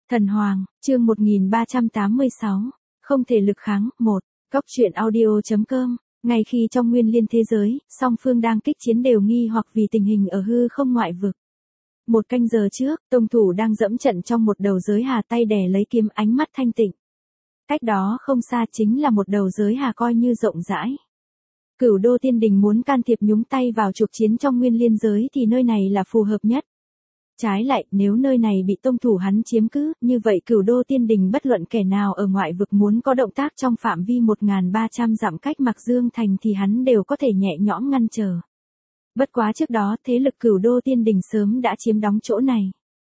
Thần Hoàng, chương 1386, không thể lực kháng, 1, Cóc truyện audio.com, ngay khi trong nguyên liên thế giới, song phương đang kích chiến đều nghi hoặc vì tình hình ở hư không ngoại vực. Một canh giờ trước, tông thủ đang dẫm trận trong một đầu giới hà tay đè lấy kiếm ánh mắt thanh tịnh. Cách đó không xa chính là một đầu giới hà coi như rộng rãi. Cửu đô tiên đình muốn can thiệp nhúng tay vào cuộc chiến trong nguyên liên giới thì nơi này là phù hợp nhất. Trái lại, nếu nơi này bị tông thủ hắn chiếm cứ, như vậy cửu đô tiên đình bất luận kẻ nào ở ngoại vực muốn có động tác trong phạm vi 1.300 dặm cách Mạc Dương Thành thì hắn đều có thể nhẹ nhõm ngăn trở. Bất quá trước đó, thế lực cửu đô tiên đình sớm đã chiếm đóng chỗ này.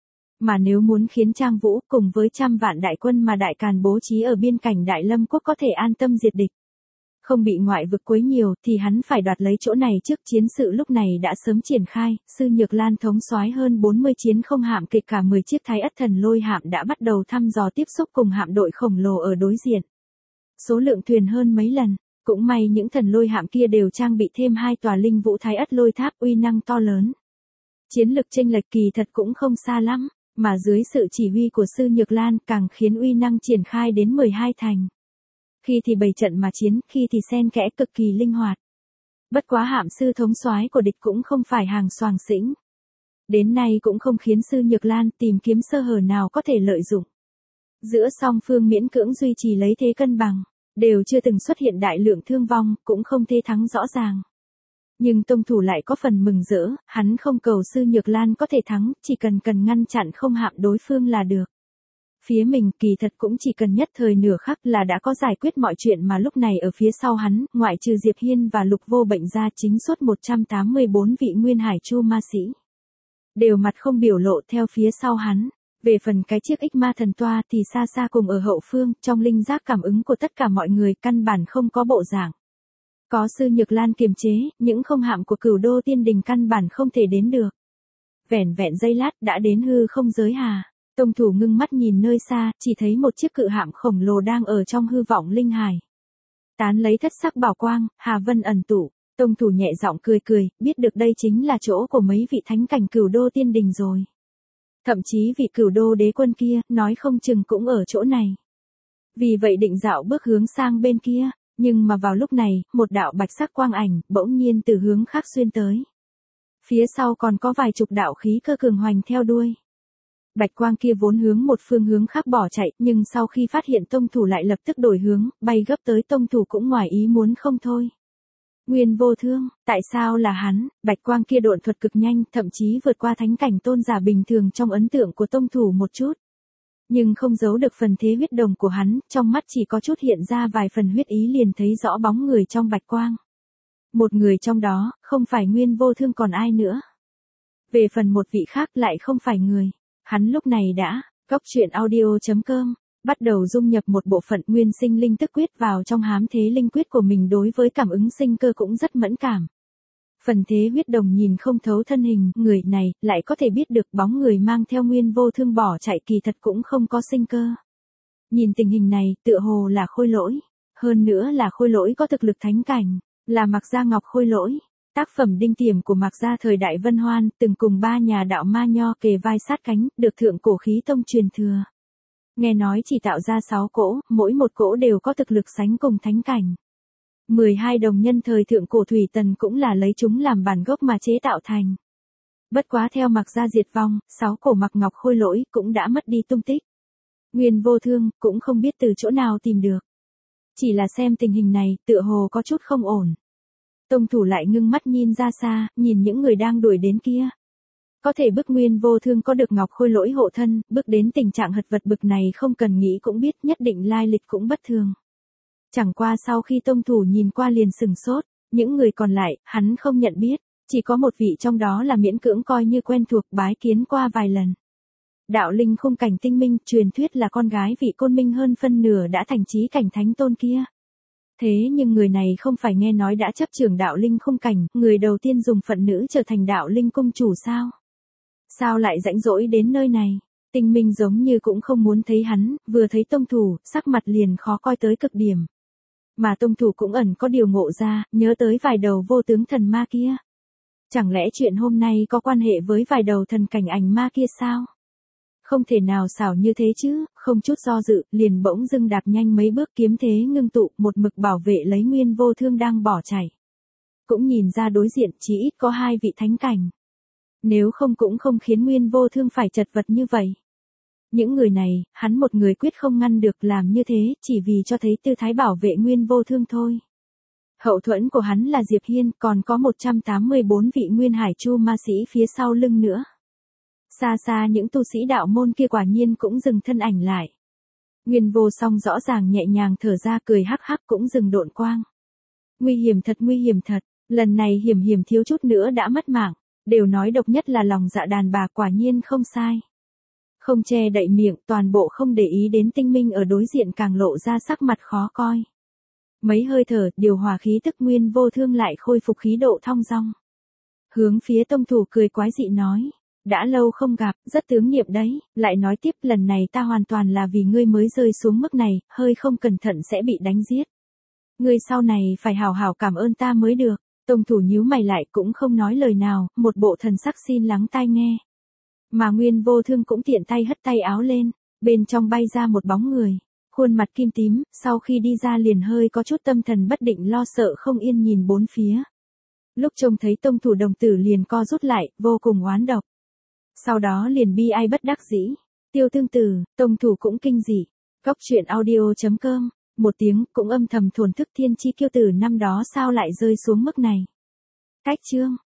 Mà nếu muốn khiến Trang Vũ cùng với trăm vạn đại quân mà Đại Càn bố trí ở biên cảnh Đại Lâm Quốc có thể an tâm diệt địch, không bị ngoại vực quấy nhiều thì hắn phải đoạt lấy chỗ này trước. Chiến sự lúc này đã sớm triển khai, Sư Nhược Lan thống soái hơn 40 chiến không hạm kể cả 10 chiếc Thái Ất Thần Lôi hạm đã bắt đầu thăm dò tiếp xúc cùng hạm đội khổng lồ ở đối diện. Số lượng thuyền hơn mấy lần, cũng may những thần lôi hạm kia đều trang bị thêm 2 tòa linh vũ Thái Ất Lôi Tháp uy năng to lớn. Chiến lực chênh lệch kỳ thật cũng không xa lắm, mà dưới sự chỉ huy của Sư Nhược Lan càng khiến uy năng triển khai đến 12 thành. Khi thì bày trận mà chiến, khi thì xen kẽ cực kỳ linh hoạt. Bất quá hạm sư thống soái của địch cũng không phải hàng xoàng xĩnh. Đến nay cũng không khiến Sư Nhược Lan tìm kiếm sơ hở nào có thể lợi dụng. Giữa song phương miễn cưỡng duy trì lấy thế cân bằng, đều chưa từng xuất hiện đại lượng thương vong, cũng không thế thắng rõ ràng. Nhưng tông thủ lại có phần mừng rỡ, hắn không cầu Sư Nhược Lan có thể thắng, chỉ cần ngăn chặn không hạm đối phương là được. Phía mình kỳ thật cũng chỉ cần nhất thời nửa khắc là đã có giải quyết mọi chuyện, mà lúc này ở phía sau hắn, ngoại trừ Diệp Hiên và Lục Vô Bệnh ra, chính suốt 184 vị Nguyên Hải Chu ma sĩ. Đều mặt không biểu lộ theo phía sau hắn. Về phần cái chiếc ích ma thần toa thì xa xa cùng ở hậu phương, trong linh giác cảm ứng của tất cả mọi người căn bản không có bộ dạng. Có Sư Nhược Lan kiềm chế, những không hạm của cửu đô tiên đình căn bản không thể đến được. Vẻn vẹn giây lát đã đến hư không giới hà. Tông thủ ngưng mắt nhìn nơi xa, chỉ thấy một chiếc cự hạm khổng lồ đang ở trong hư vọng linh hải. Tán lấy thất sắc bảo quang, hà vân ẩn tụ. Tông thủ nhẹ giọng cười cười, biết được đây chính là chỗ của mấy vị thánh cảnh cửu đô tiên đình rồi. Thậm chí vị cửu đô đế quân kia, nói không chừng cũng ở chỗ này. Vì vậy định dạo bước hướng sang bên kia, nhưng mà vào lúc này, một đạo bạch sắc quang ảnh, bỗng nhiên từ hướng khác xuyên tới. Phía sau còn có vài chục đạo khí cơ cường hoành theo đuôi. Bạch quang kia vốn hướng một phương hướng khác bỏ chạy, nhưng sau khi phát hiện tông thủ lại lập tức đổi hướng, bay gấp tới tông thủ cũng ngoài ý muốn không thôi. Nguyên Vô Thương, tại sao là hắn? Bạch quang kia độn thuật cực nhanh, thậm chí vượt qua thánh cảnh tôn giả bình thường trong ấn tượng của tông thủ một chút. Nhưng không giấu được phần thế huyết đồng của hắn, trong mắt chỉ có chút hiện ra vài phần huyết ý, liền thấy rõ bóng người trong bạch quang. Một người trong đó, không phải Nguyên Vô Thương còn ai nữa. Về phần một vị khác lại không phải người. Hắn lúc này đã, Cóc truyện audio.com, bắt đầu dung nhập một bộ phận nguyên sinh linh tức quyết vào trong hám thế linh quyết của mình, đối với cảm ứng sinh cơ cũng rất mẫn cảm. Phần thế huyết đồng nhìn không thấu thân hình người này, lại có thể biết được bóng người mang theo Nguyên Vô Thương bỏ chạy kỳ thật cũng không có sinh cơ. Nhìn tình hình này, tựa hồ là khôi lỗi. Hơn nữa là khôi lỗi có thực lực thánh cảnh, là Mạc Gia Ngọc khôi lỗi. Tác phẩm đinh tiềm của Mạc Gia thời đại Vân Hoan, từng cùng 3 nhà đạo ma nho kề vai sát cánh, được Thượng Cổ Khí Tông truyền thừa. Nghe nói chỉ tạo ra 6 cỗ, mỗi một cỗ đều có thực lực sánh cùng thánh cảnh. 12 đồng nhân thời Thượng Cổ Thủy Tần cũng là lấy chúng làm bản gốc mà chế tạo thành. Bất quá theo Mạc Gia diệt vong, 6 cổ Mạc Ngọc khôi lỗi cũng đã mất đi tung tích. Nguyên Vô Thương cũng không biết từ chỗ nào tìm được. Chỉ là xem tình hình này, tựa hồ có chút không ổn. Tông thủ lại ngưng mắt nhìn ra xa, nhìn những người đang đuổi đến kia. Có thể bức Nguyên Vô Thương có được Ngọc khôi lỗi hộ thân, bước đến tình trạng hật vật bực này không cần nghĩ cũng biết nhất định lai lịch cũng bất thường. Chẳng qua sau khi tông thủ nhìn qua liền sừng sốt, những người còn lại, hắn không nhận biết, chỉ có một vị trong đó là miễn cưỡng coi như quen thuộc, bái kiến qua vài lần. Đạo linh khung cảnh tinh minh, truyền thuyết là con gái vị Côn Minh hơn phân nửa đã thành chí cảnh thánh tôn kia. Thế nhưng người này không phải nghe nói đã chấp trưởng đạo linh khung cảnh, người đầu tiên dùng phận nữ trở thành đạo linh cung chủ sao? Sao lại rãnh rỗi đến nơi này? Tinh minh giống như cũng không muốn thấy hắn, vừa thấy tông thủ, sắc mặt liền khó coi tới cực điểm. Mà tông thủ cũng ẩn có điều ngộ ra, nhớ tới vài đầu vô tướng thần ma kia. Chẳng lẽ chuyện hôm nay có quan hệ với vài đầu thần cảnh ảnh ma kia sao? Không thể nào xảo như thế chứ, không chút do dự, liền bỗng dưng đạp nhanh mấy bước kiếm thế ngưng tụ, một mực bảo vệ lấy Nguyên Vô Thương đang bỏ chạy. Cũng nhìn ra đối diện chỉ ít có 2 vị thánh cảnh. Nếu không cũng không khiến Nguyên Vô Thương phải chật vật như vậy. Những người này, hắn một người quyết không ngăn được, làm như thế, chỉ vì cho thấy tư thái bảo vệ Nguyên Vô Thương thôi. Hậu thuẫn của hắn là Diệp Hiên, còn có 184 vị Nguyên Hải Chu ma sĩ phía sau lưng nữa. Xa xa những tu sĩ đạo môn kia quả nhiên cũng dừng thân ảnh lại. Nguyên Vô Song rõ ràng nhẹ nhàng thở ra, cười hắc hắc cũng dừng độn quang. Nguy hiểm thật, lần này hiểm thiếu chút nữa đã mất mạng, đều nói độc nhất là lòng dạ đàn bà, quả nhiên không sai. Không che đậy miệng, toàn bộ không để ý đến Tinh Minh ở đối diện càng lộ ra sắc mặt khó coi. Mấy hơi thở, điều hòa khí tức, Nguyên Vô Thương lại khôi phục khí độ thong dong. Hướng phía tông thủ cười quái dị nói. Đã lâu không gặp, rất tướng niệm đấy, lại nói tiếp, lần này ta hoàn toàn là vì ngươi mới rơi xuống mức này, hơi không cẩn thận sẽ bị đánh giết. Ngươi sau này phải hào hào cảm ơn ta mới được. Tông thủ nhíu mày lại cũng không nói lời nào, một bộ thần sắc xin lắng tai nghe. Mà Nguyên Vô Thương cũng tiện tay hất tay áo lên, bên trong bay ra một bóng người, khuôn mặt kim tím, sau khi đi ra liền hơi có chút tâm thần bất định, lo sợ không yên nhìn bốn phía. Lúc trông thấy tông thủ đồng tử liền co rút lại, vô cùng oán độc. Sau đó liền bi ai bất đắc dĩ. Tiêu Tương Tử, tông thủ cũng kinh dị. Góc truyện audio.com, một tiếng cũng âm thầm thổn thức, thiên chi kiêu tử năm đó sao lại rơi xuống mức này. Cách chương.